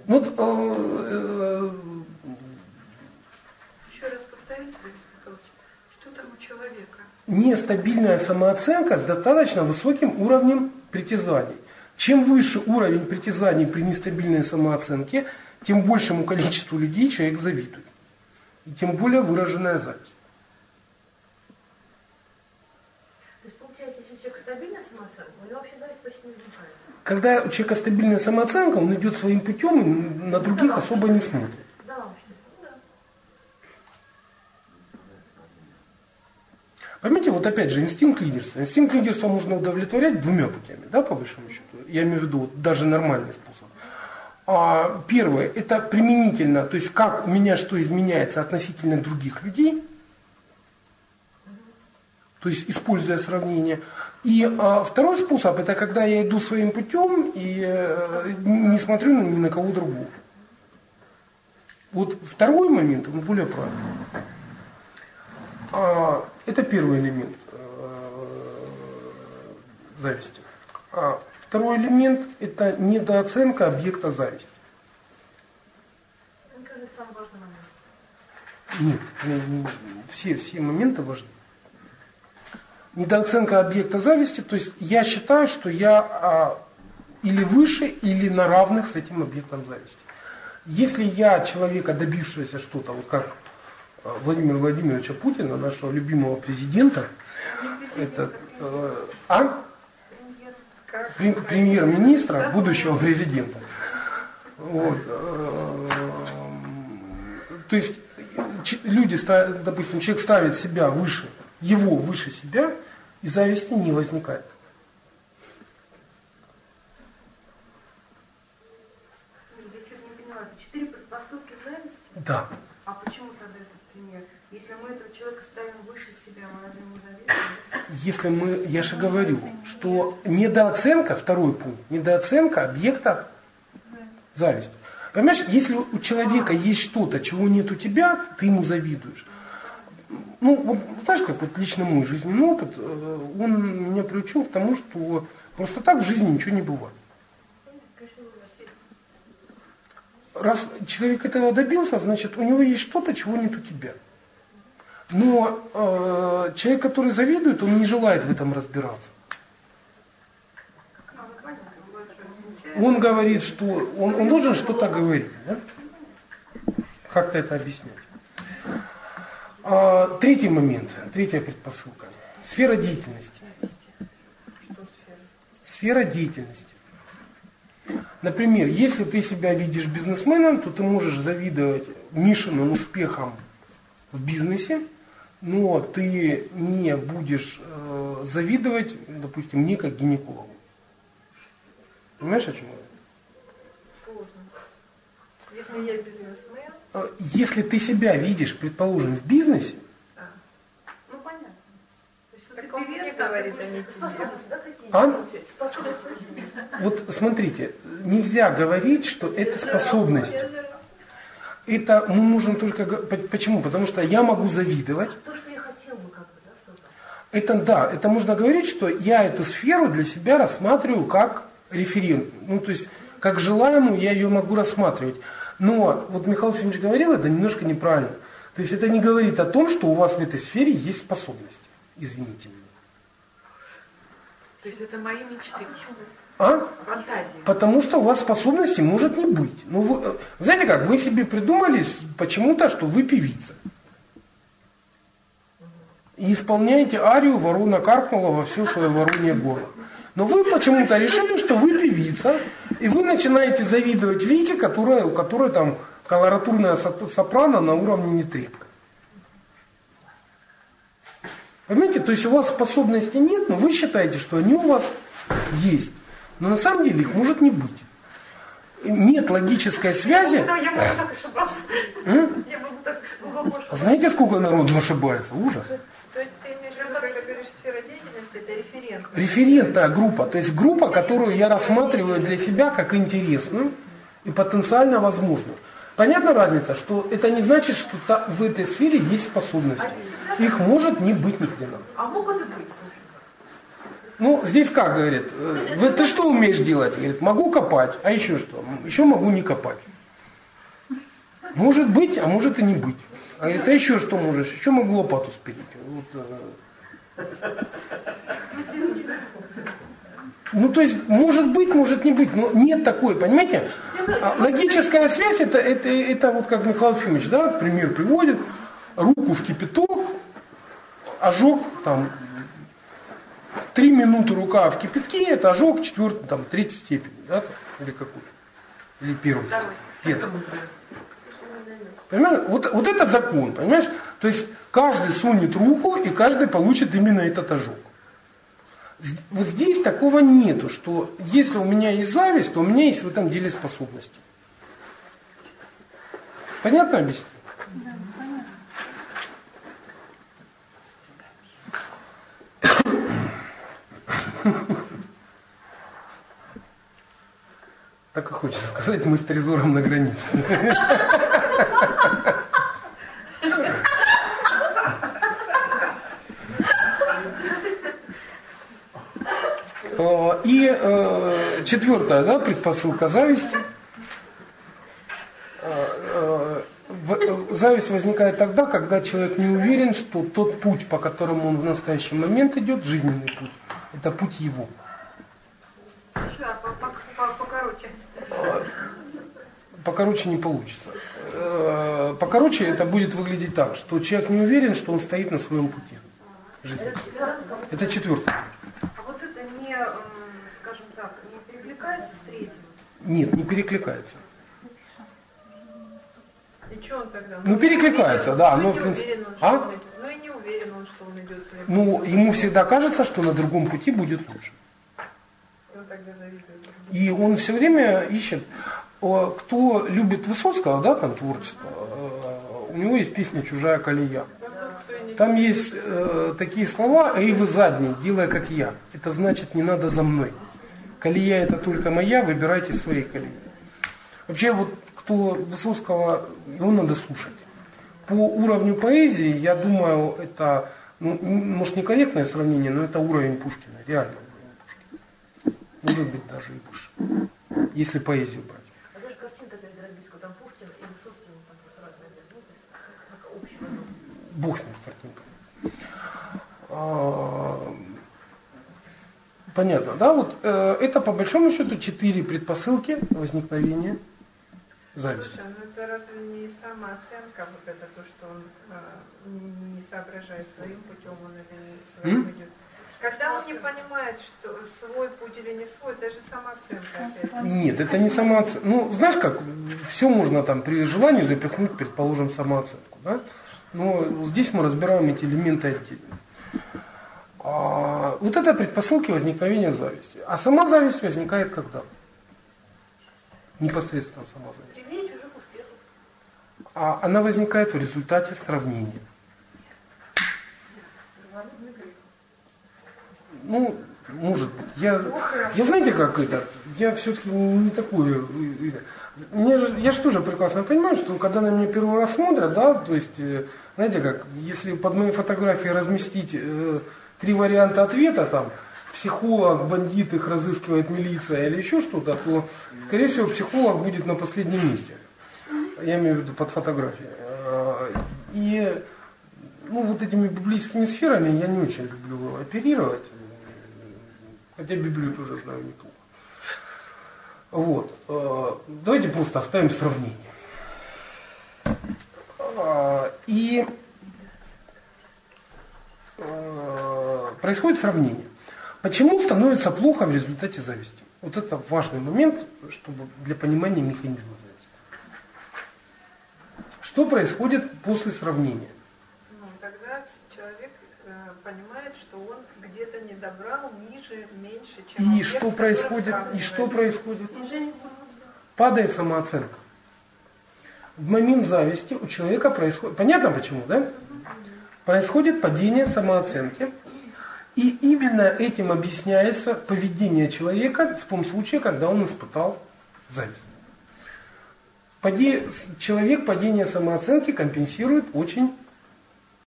Вот, еще раз повторите, Борис Михайлович, что там у человека? Нестабильная самооценка с достаточно высоким уровнем притязаний. Чем выше уровень притязаний при нестабильной самооценке, тем большему количеству людей человек завидует. И тем более выраженная зависть. То есть, получается, если у человека стабильная самооценка, у него вообще зависть почти не возникает. Когда у человека стабильная самооценка, он идет своим путем и на других особо не смотрит. Да, вообще. Да. Поймите, вот опять же, инстинкт лидерства. Инстинкт лидерства можно удовлетворять двумя путями, да, по большому счету. Я имею в виду вот, даже нормальный способ. Первое, это применительно, то есть как у меня что изменяется относительно других людей, то есть используя сравнение. И второй способ, это когда я иду своим путем и не смотрю ни на кого другого. Вот второй момент, он более правильный. Это первый элемент зависти. Второй элемент – это недооценка объекта зависти. Мне кажется, это самый важный момент. Нет, все моменты важны. Недооценка объекта зависти, то есть я считаю, что я или выше, или на равных с этим объектом зависти. Если я человека, добившегося что-то, вот как Владимира Владимировича Путина, нашего любимого президента, премьер-министра, будущего президента. Вот. То есть люди, допустим, человек ставит себя выше, его выше себя, и зависти не возникает. Я чуть не поняла, это 4 предпосылки зависти? Да. А почему тогда этот пример? Если мы этого человека ставим выше себя, мы разве ему завидуем? Я же говорю, что недооценка, второй пункт, недооценка объекта зависти. Понимаешь, если у человека есть что-то, чего нет у тебя, ты ему завидуешь. Ну, вот, знаешь, как вот лично мой жизненный опыт, он меня приучил к тому, что просто так в жизни ничего не бывает. Раз человек этого добился, значит, у него есть что-то, чего нет у тебя. Но человек, который завидует, он не желает в этом разбираться. Он говорит, что он должен что-то говорить. Да? Как-то это объяснять. Третий момент, третья предпосылка. Сфера деятельности. Сфера деятельности. Например, если ты себя видишь бизнесменом, то ты можешь завидовать Мишиным успехам в бизнесе, но ты не будешь завидовать, допустим, мне как гинекологу. Понимаешь, о чем я? Сложно. Если я бизнесмен. Если ты себя видишь, предположим, в бизнесе. Ну понятно. То есть, так он мне говорит, а не Способности, да, какие? Способности. Вот смотрите, нельзя говорить, что это способности. Это мы можем только... Почему? Потому что я могу завидовать. То, что я хотел бы, как бы, да, что-то. Это да, это можно говорить, что я эту сферу для себя рассматриваю как референт. Ну, то есть, как желаемую я ее могу рассматривать. Но, вот Михаил Ефимович говорил, это немножко неправильно. То есть, это не говорит о том, что у вас в этой сфере есть способности. Извините меня. То есть, это мои мечты. Фантазии. Потому что у вас способностей может не быть. Ну, вы, знаете как, вы себе придумали почему-то, что вы певица. И исполняете арию «Ворона каркнула во все свое воронье горло». Но вы почему-то решили, что вы певица, и вы начинаете завидовать Вике, у которой там колоратурная сопрано на уровне нетребка. Понимаете, то есть у вас способностей нет, но вы считаете, что они у вас есть. Но на самом деле их может не быть. Нет логической связи. Я могу так ошибаться. Я могу так глубоко ошибаться. Знаете, сколько народу ошибается? Ужас. То есть ты имеешь в виду, когда говоришь сфера деятельности, это референт. Референтная группа, то есть группа, которую я рассматриваю для себя как интересную и потенциально возможную. Понятна разница, что это не значит, что в этой сфере есть способности. Их может не быть ни хрена. А могут и быть. Ну, здесь как, говорит, ты что умеешь делать? Говорит, могу копать, а еще что? Еще могу не копать. Может быть, а может и не быть. А говорит, а еще что можешь? Еще могу лопату спилить. Вот, ну, то есть, может быть, может не быть, но нет такой, понимаете? Логическая связь, это вот как Михаил Ефимович, да, пример приводит, руку в кипяток, ожог, там, 3 минуты рука в кипятке, это ожог 4-й, там, 3-й степени, да, там, или какой? Или 1-й степени. Понимаешь? Вот это закон, понимаешь? То есть, каждый сунет руку, и каждый получит именно этот ожог. Вот здесь такого нету, что если у меня есть зависть, то у меня есть в этом деле способности. Понятно объясню? Да, понятно. Так и хочется сказать, мы с Трезором на границе. И 4-я, да, предпосылка зависти. Зависть возникает тогда, когда человек не уверен, что тот путь, по которому он в настоящий момент идет, жизненный путь, это путь его. Покороче. Покороче не получится. Покороче это будет выглядеть так, что человек не уверен, что он стоит на своем пути жизни. Это 4-й. А вот это не, скажем так, не перекликается с 3-м? Нет, не перекликается. И что он тогда? Ну, перекликается, да. Но, в принципе, Ну и не уверен он, что он идет своим ну, ему всегда кажется, что на другом пути будет лучше. Он тогда завидует. И он все время ищет. Кто любит Высоцкого, да, там творчество, у него есть песня «Чужая колея». Там есть такие слова: «Эй, вы задний, делай как я». Это значит, не надо за мной. Колея это только моя, выбирайте свои колеи. Вообще, вот кто Высоцкого, его надо слушать. По уровню поэзии, я думаю, это, ну, может, некорректное сравнение, но это уровень Пушкина, реально уровень Пушкина. Может быть, даже и выше, если поэзию брать. А даже картинка для Дробийского, там Пушкин и Высоцкий, там просто разные, ну, то есть как общего. Бог с ним, с картинкой. Понятно, да? Вот это по большому счету 4 предпосылки возникновения зависти. Слушай, ну это разве не самооценка, вот это то, что он не соображает своим путем, он или не своим идет? Когда он не понимает, что свой путь или не свой, это же самооценка. Опять. Нет, это не самооценка. Ну, знаешь как, все можно там при желании запихнуть, предположим, самооценку, да? Но здесь мы разбираем эти элементы отдельно. Вот это предпосылки возникновения зависти. А сама зависть возникает когда? Непосредственно сама зависть. Привлечь чужих успехов. А она возникает в результате сравнения. Ну, может быть. Я знаете, как этот, я все-таки не такой. Я же тоже прекрасно понимаю, что когда на меня первый раз смотрят, да, то есть, знаете как, если под моей фотографией разместить 3 варианта ответа, там, психолог, бандит, их разыскивает милиция или еще что-то, то, скорее всего, психолог будет на последнем месте. Я имею в виду под фотографией. И, ну, вот этими библейскими сферами я не очень люблю оперировать. Хотя Библию тоже знаю неплохо. Вот. Давайте просто оставим сравнение. И происходит сравнение. Почему становится плохо в результате зависти? Вот это важный момент, чтобы для понимания механизма зависти. Что происходит после сравнения? Ну, тогда человек понимает, что он где-то не добрал ниже, меньше, чем И объект, что происходит? И что происходит? Падает самооценка. В момент зависти у человека происходит... Понятно почему, да? Происходит падение самооценки. И именно этим объясняется поведение человека в том случае, когда он испытал зависть. Человек падение самооценки компенсирует очень